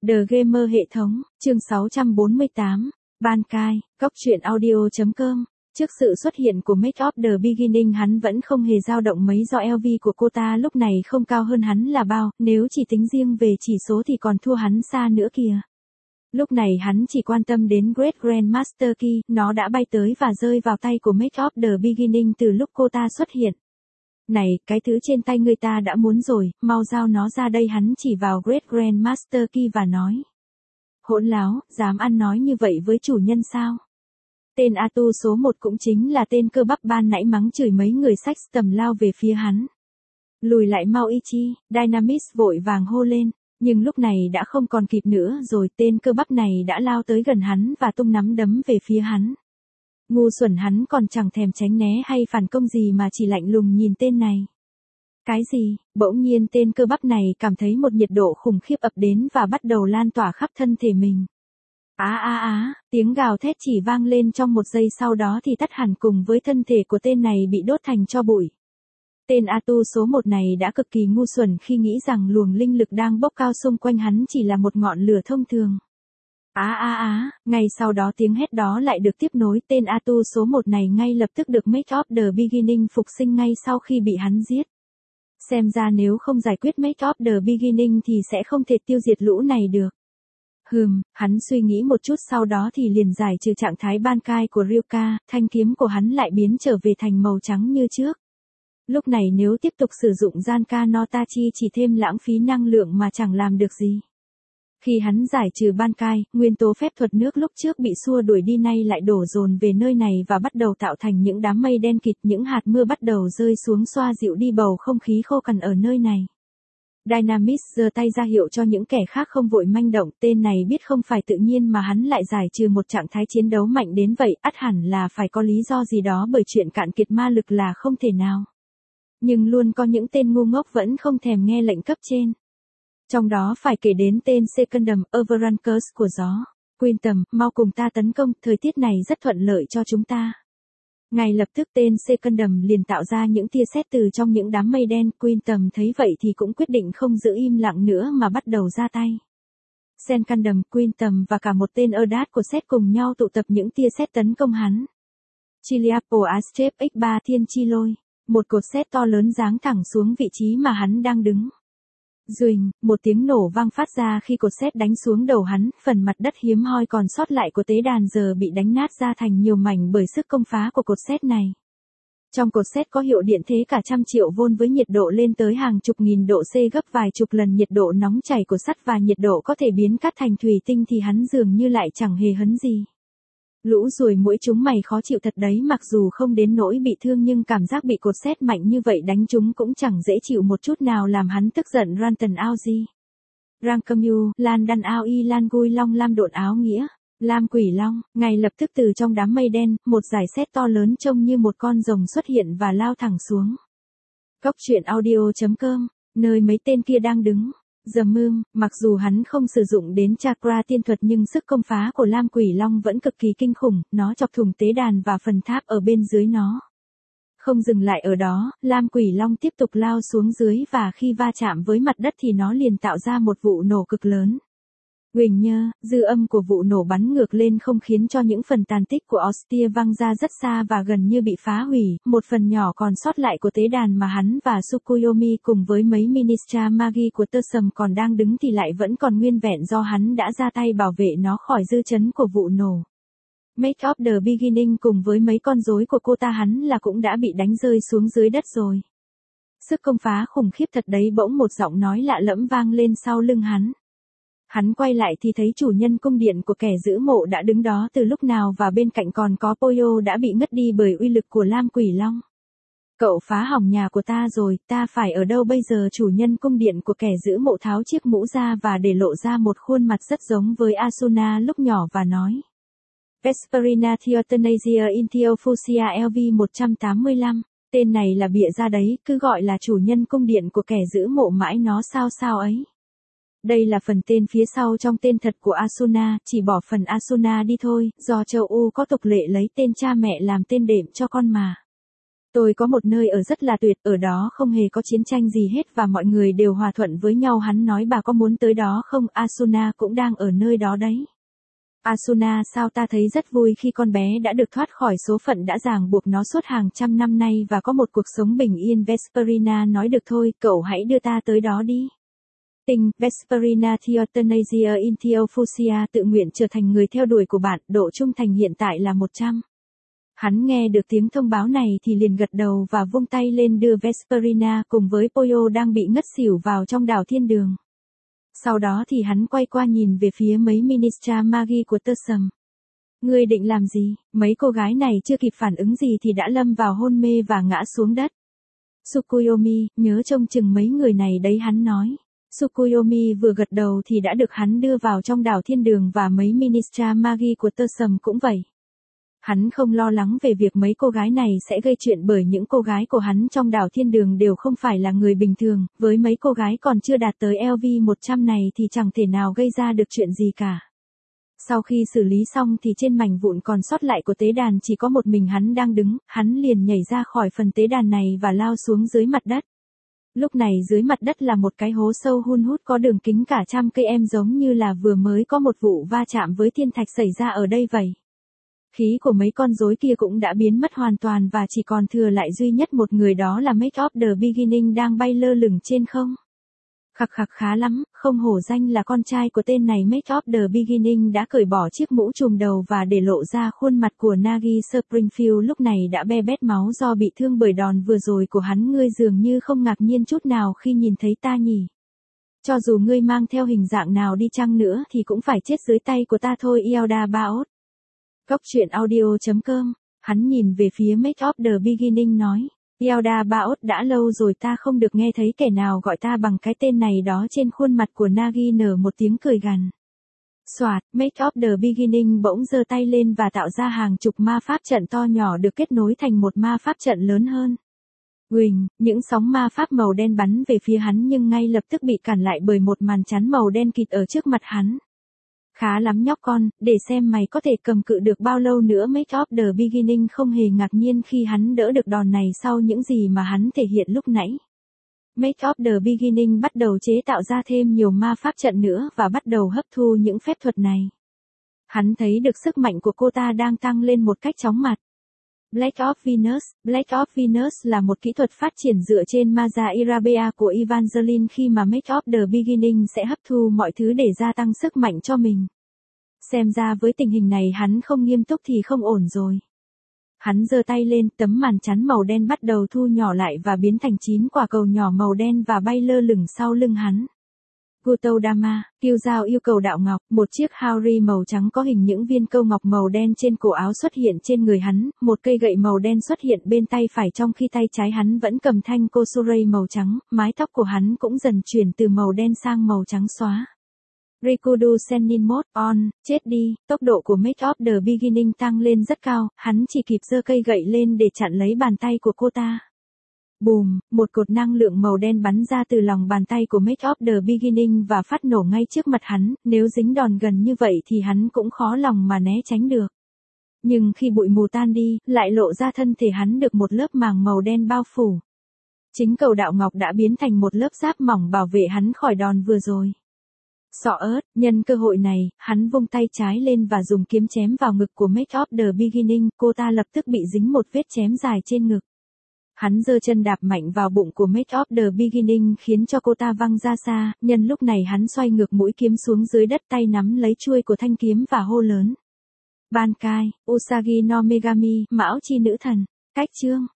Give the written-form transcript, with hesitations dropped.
The Gamer hệ thống, chương 648, Bankai, Cóc truyện audio.com. Trước sự xuất hiện của Make of the Beginning hắn vẫn không hề dao động mấy do LV của cô ta lúc này không cao hơn hắn là bao, nếu chỉ tính riêng về chỉ số thì còn thua hắn xa nữa kìa. Lúc này hắn chỉ quan tâm đến Great Grandmaster Key, nó đã bay tới và rơi vào tay của Make of the Beginning từ lúc cô ta xuất hiện. Này, cái thứ trên tay người ta đã muốn rồi, mau giao nó ra đây. Hắn chỉ vào Great Grandmaster Key và nói. Hỗn láo, dám ăn nói như vậy với chủ nhân sao? Tên Atu số 1 cũng chính là tên cơ bắp ban nãy mắng chửi mấy người sách tầm lao về phía hắn. Lùi lại mau Ichi, Dynamis vội vàng hô lên, nhưng lúc này đã không còn kịp nữa rồi. Tên cơ bắp này đã lao tới gần hắn và tung nắm đấm về phía hắn. Ngu xuẩn, hắn còn chẳng thèm tránh né hay phản công gì mà chỉ lạnh lùng nhìn tên này. Cái gì? Bỗng nhiên tên cơ bắp này cảm thấy một nhiệt độ khủng khiếp ập đến và bắt đầu lan tỏa khắp thân thể mình. Tiếng gào thét chỉ vang lên trong một giây, sau đó thì tắt hẳn cùng với thân thể của tên này bị đốt thành tro bụi. Tên Atu số 1 này đã cực kỳ ngu xuẩn khi nghĩ rằng luồng linh lực đang bốc cao xung quanh hắn chỉ là một ngọn lửa thông thường. Ngay sau đó tiếng hét đó lại được tiếp nối. Tên Atu số 1 này ngay lập tức được Make of the Beginning phục sinh ngay sau khi bị hắn giết. Xem ra nếu không giải quyết Make of the Beginning thì sẽ không thể tiêu diệt lũ này được. Hắn suy nghĩ một chút sau đó thì liền giải trừ trạng thái Bankai của Ryuka, thanh kiếm của hắn lại biến trở về thành màu trắng như trước. Lúc này nếu tiếp tục sử dụng Zanka no Tachi chỉ thêm lãng phí năng lượng mà chẳng làm được gì. Khi hắn giải trừ Bankai, nguyên tố phép thuật nước lúc trước bị xua đuổi đi nay lại đổ dồn về nơi này và bắt đầu tạo thành những đám mây đen kịt, những hạt mưa bắt đầu rơi xuống xoa dịu đi bầu không khí khô cằn ở nơi này. Dynamis giơ tay ra hiệu cho những kẻ khác không vội manh động. Tên này biết không phải tự nhiên mà hắn lại giải trừ một trạng thái chiến đấu mạnh đến vậy, ắt hẳn là phải có lý do gì đó, bởi chuyện cạn kiệt ma lực là không thể nào. Nhưng luôn có những tên ngu ngốc vẫn không thèm nghe lệnh cấp trên. Trong đó phải kể đến tên Secondum, Overrunkers của gió. Quintum, mau cùng ta tấn công, thời tiết này rất thuận lợi cho chúng ta. Ngay lập tức tên Secondum liền tạo ra những tia sét từ trong những đám mây đen. Quintum thấy vậy thì cũng quyết định không giữ im lặng nữa mà bắt đầu ra tay. Secondum, Quintum và cả một tên Erdat của sét cùng nhau tụ tập những tia sét tấn công hắn. Chiliapo Astrep X3 Thiên Chi Lôi. Một cột sét to lớn giáng thẳng xuống vị trí mà hắn đang đứng. Duỳnh, một tiếng nổ vang phát ra khi cột sét đánh xuống đầu hắn, phần mặt đất hiếm hoi còn sót lại của tế đàn giờ bị đánh nát ra thành nhiều mảnh bởi sức công phá của cột sét này. Trong cột sét có hiệu điện thế cả 100 triệu vôn với nhiệt độ lên tới hàng chục nghìn độ C, gấp vài chục lần nhiệt độ nóng chảy của sắt, và nhiệt độ có thể biến cát thành thủy tinh thì hắn dường như lại chẳng hề hấn gì. Lũ ruồi muỗi chúng mày khó chịu thật đấy, mặc dù không đến nỗi bị thương nhưng cảm giác bị cột sét mạnh như vậy đánh chúng cũng chẳng dễ chịu một chút nào, làm hắn tức giận. Ranton Aoji, Rankamu, Lan Đan Ao Y Lan Gui Long Lam Độn Áo Nghĩa, Lam Quỷ Long. Ngay lập tức từ trong đám mây đen, một dải sét to lớn trông như một con rồng xuất hiện và lao thẳng xuống. Cóc truyện audio.com, nơi mấy tên kia đang đứng. Mặc dù hắn không sử dụng đến chakra tiên thuật nhưng sức công phá của Lam Quỷ Long vẫn cực kỳ kinh khủng, nó chọc thủng tế đàn và phần tháp ở bên dưới nó. Không dừng lại ở đó, Lam Quỷ Long tiếp tục lao xuống dưới và khi va chạm với mặt đất thì nó liền tạo ra một vụ nổ cực lớn. Huỳnh nhơ, dư âm của vụ nổ bắn ngược lên không khiến cho những phần tàn tích của Ostia văng ra rất xa và gần như bị phá hủy. Một phần nhỏ còn sót lại của tế đàn mà hắn và Tsukuyomi cùng với mấy Ministra Magi của Tơ Sầm còn đang đứng thì lại vẫn còn nguyên vẹn do hắn đã ra tay bảo vệ nó khỏi dư chấn của vụ nổ. Make of the Beginning cùng với mấy con rối của cô ta hắn là cũng đã bị đánh rơi xuống dưới đất rồi. Sức công phá khủng khiếp thật đấy. Bỗng một giọng nói lạ lẫm vang lên sau lưng hắn. Hắn quay lại thì thấy chủ nhân cung điện của kẻ giữ mộ đã đứng đó từ lúc nào và bên cạnh còn có Poyo đã bị ngất đi bởi uy lực của Lam Quỷ Long. Cậu phá hỏng nhà của ta rồi, ta phải ở đâu bây giờ? Chủ nhân cung điện của kẻ giữ mộ tháo chiếc mũ ra và để lộ ra một khuôn mặt rất giống với Asuna lúc nhỏ và nói. Vesperina Theotenasia in Theophusia LV 185, tên này là bịa ra đấy, cứ gọi là chủ nhân cung điện của kẻ giữ mộ mãi nó sao ấy. Đây là phần tên phía sau trong tên thật của Asuna, chỉ bỏ phần Asuna đi thôi, do châu Âu có tục lệ lấy tên cha mẹ làm tên đệm cho con mà. Tôi có một nơi ở rất là tuyệt, ở đó không hề có chiến tranh gì hết và mọi người đều hòa thuận với nhau. Hắn nói bà có muốn tới đó không? Asuna cũng đang ở nơi đó đấy. Asuna sao ta thấy rất vui khi con bé đã được thoát khỏi số phận đã ràng buộc nó suốt hàng trăm năm nay và có một cuộc sống bình yên. Vesperina nói được thôi, cậu hãy đưa ta tới đó đi. Tình, Vesperina Theothanasia in Theophusia tự nguyện trở thành người theo đuổi của bạn, độ trung thành hiện tại là 100. Hắn nghe được tiếng thông báo này thì liền gật đầu và vung tay lên đưa Vesperina cùng với Poyo đang bị ngất xỉu vào trong đảo thiên đường. Sau đó thì hắn quay qua nhìn về phía mấy Ministra Magi của Tơ Sầm. Ngươi định làm gì? Mấy cô gái này chưa kịp phản ứng gì thì đã lâm vào hôn mê và ngã xuống đất. Tsukuyomi, nhớ trông chừng mấy người này đấy, hắn nói. Tsukuyomi vừa gật đầu thì đã được hắn đưa vào trong đảo thiên đường và mấy Ministra Magi của Tơ Sầm cũng vậy. Hắn không lo lắng về việc mấy cô gái này sẽ gây chuyện bởi những cô gái của hắn trong đảo thiên đường đều không phải là người bình thường, với mấy cô gái còn chưa đạt tới LV100 này thì chẳng thể nào gây ra được chuyện gì cả. Sau khi xử lý xong thì trên mảnh vụn còn sót lại của tế đàn chỉ có một mình hắn đang đứng, hắn liền nhảy ra khỏi phần tế đàn này và lao xuống dưới mặt đất. Lúc này dưới mặt đất là một cái hố sâu hun hút có đường kính cả trăm cây em, giống như là vừa mới có một vụ va chạm với thiên thạch xảy ra ở đây vậy. Khí của mấy con rối kia cũng đã biến mất hoàn toàn và chỉ còn thừa lại duy nhất một người, đó là Mate of the Beginning đang bay lơ lửng trên không. Khặc khặc khá lắm, không hổ danh là con trai của tên này. Mate of the Beginning đã cởi bỏ chiếc mũ trùm đầu và để lộ ra khuôn mặt của Nagi Springfield lúc này đã be bét máu do bị thương bởi đòn vừa rồi của hắn. Ngươi dường như không ngạc nhiên chút nào khi nhìn thấy ta nhỉ? Cho dù ngươi mang theo hình dạng nào đi chăng nữa thì cũng phải chết dưới tay của ta thôi. Ielda Baot. Góc truyện audio.com, hắn nhìn về phía Mate of the Beginning nói. Ielda Baot, đã lâu rồi ta không được nghe thấy kẻ nào gọi ta bằng cái tên này đó. Trên khuôn mặt của Nagi nở một tiếng cười gằn. Soạt, Mate of the Beginning bỗng giơ tay lên và tạo ra hàng chục ma pháp trận to nhỏ được kết nối thành một ma pháp trận lớn hơn. Uỳnh, những sóng ma pháp màu đen bắn về phía hắn nhưng ngay lập tức bị cản lại bởi một màn chắn màu đen kịt ở trước mặt hắn. Khá lắm nhóc con, để xem mày có thể cầm cự được bao lâu nữa. Mate of the Beginning không hề ngạc nhiên khi hắn đỡ được đòn này sau những gì mà hắn thể hiện lúc nãy. Mate of the Beginning bắt đầu chế tạo ra thêm nhiều ma pháp trận nữa và bắt đầu hấp thu những phép thuật này. Hắn thấy được sức mạnh của cô ta đang tăng lên một cách chóng mặt. Blade of Venus. Blade of Venus là một kỹ thuật phát triển dựa trên Magia Irabea của Evangeline khi mà Mate of the Beginning sẽ hấp thu mọi thứ để gia tăng sức mạnh cho mình. Xem ra với tình hình này hắn không nghiêm túc thì không ổn rồi. Hắn giơ tay lên, tấm màn chắn màu đen bắt đầu thu nhỏ lại và biến thành 9 quả cầu nhỏ màu đen và bay lơ lửng sau lưng hắn. Gotodama, Kiêu Giao yêu cầu đạo ngọc, một chiếc haori màu trắng có hình những viên câu ngọc màu đen trên cổ áo xuất hiện trên người hắn, một cây gậy màu đen xuất hiện bên tay phải trong khi tay trái hắn vẫn cầm thanh kosurei màu trắng, mái tóc của hắn cũng dần chuyển từ màu đen sang màu trắng xóa. Rikudu Sennin Mode On, chết đi, tốc độ của Mate of the Beginning tăng lên rất cao, hắn chỉ kịp giơ cây gậy lên để chặn lấy bàn tay của cô ta. Bùm, một cột năng lượng màu đen bắn ra từ lòng bàn tay của Mate of the Beginning và phát nổ ngay trước mặt hắn, nếu dính đòn gần như vậy thì hắn cũng khó lòng mà né tránh được. Nhưng khi bụi mù tan đi, lại lộ ra thân thể hắn được một lớp màng màu đen bao phủ. Chính cầu đạo ngọc đã biến thành một lớp giáp mỏng bảo vệ hắn khỏi đòn vừa rồi. Sọ ớt, nhân cơ hội này, hắn vung tay trái lên và dùng kiếm chém vào ngực của Mate of the Beginning, cô ta lập tức bị dính một vết chém dài trên ngực. Hắn giơ chân đạp mạnh vào bụng của Mate of the Beginning khiến cho cô ta văng ra xa, nhân lúc này hắn xoay ngược mũi kiếm xuống dưới đất, tay nắm lấy chuôi của thanh kiếm và hô lớn. Bankai, Usagi no Megami, Mão chi nữ thần, cách chương.